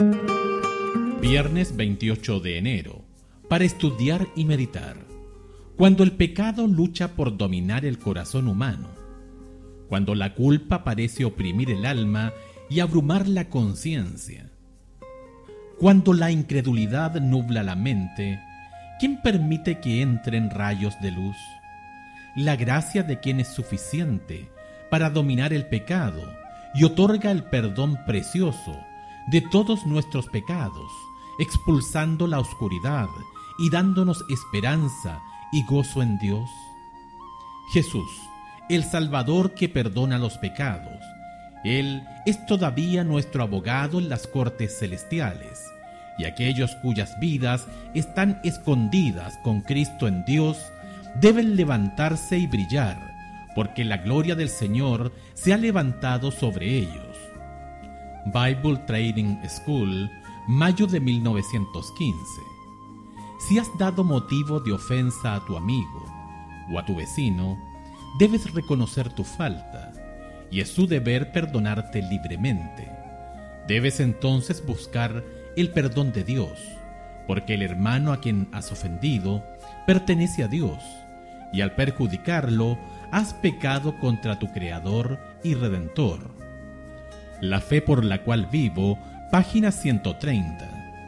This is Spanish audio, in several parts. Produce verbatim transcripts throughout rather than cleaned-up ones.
Viernes veintiocho de enero, para estudiar y meditar. Cuando el pecado lucha por dominar el corazón humano, cuando la culpa parece oprimir el alma y abrumar la conciencia, cuando la incredulidad nubla la mente, ¿quién permite que entren rayos de luz? La gracia de quien es suficiente para dominar el pecado y otorga el perdón precioso de todos nuestros pecados, expulsando la oscuridad y dándonos esperanza y gozo en Dios. Jesús, el Salvador que perdona los pecados, Él es todavía nuestro abogado en las cortes celestiales, y aquellos cuyas vidas están escondidas con Cristo en Dios deben levantarse y brillar, porque la gloria del Señor se ha levantado sobre ellos. Bible Training School, mayo de mil novecientos quince. Si has dado motivo de ofensa a tu amigo o a tu vecino, debes reconocer tu falta, y es su deber perdonarte libremente. Debes entonces buscar el perdón de Dios, porque el hermano a quien has ofendido pertenece a Dios, y al perjudicarlo has pecado contra tu Creador y Redentor. La fe por la cual vivo, página ciento treinta.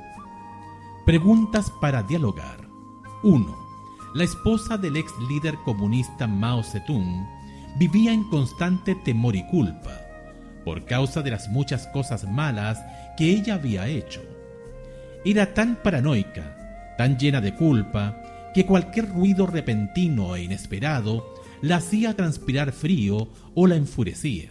Preguntas para dialogar. uno. La esposa del ex líder comunista Mao Zedong vivía en constante temor y culpa por causa de las muchas cosas malas que ella había hecho. Era tan paranoica, tan llena de culpa, que cualquier ruido repentino e inesperado la hacía transpirar frío o la enfurecía.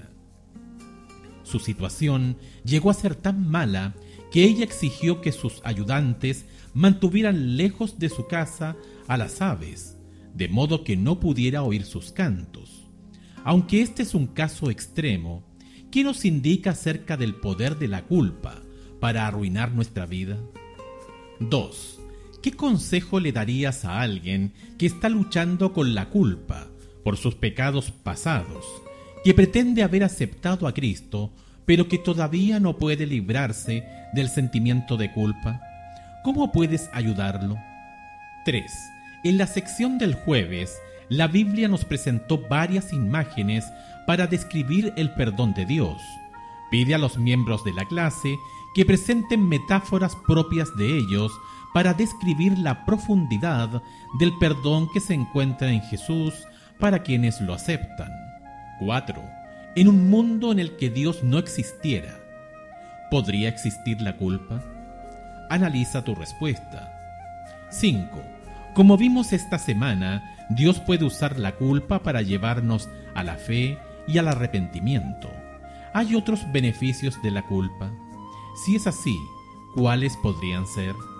Su situación llegó a ser tan mala que ella exigió que sus ayudantes mantuvieran lejos de su casa a las aves, de modo que no pudiera oír sus cantos. Aunque este es un caso extremo, ¿qué nos indica acerca del poder de la culpa para arruinar nuestra vida? dos. ¿Qué consejo le darías a alguien que está luchando con la culpa por sus pecados pasados, que pretende haber aceptado a Cristo, pero que todavía no puede librarse del sentimiento de culpa? ¿Cómo puedes ayudarlo? tres. En la sección del jueves, la Biblia nos presentó varias imágenes para describir el perdón de Dios. Pide a los miembros de la clase que presenten metáforas propias de ellos para describir la profundidad del perdón que se encuentra en Jesús para quienes lo aceptan. cuatro. En un mundo en el que Dios no existiera, ¿podría existir la culpa? Analiza tu respuesta. cinco. Como vimos esta semana, Dios puede usar la culpa para llevarnos a la fe y al arrepentimiento. ¿Hay otros beneficios de la culpa? Si es así, ¿cuáles podrían ser?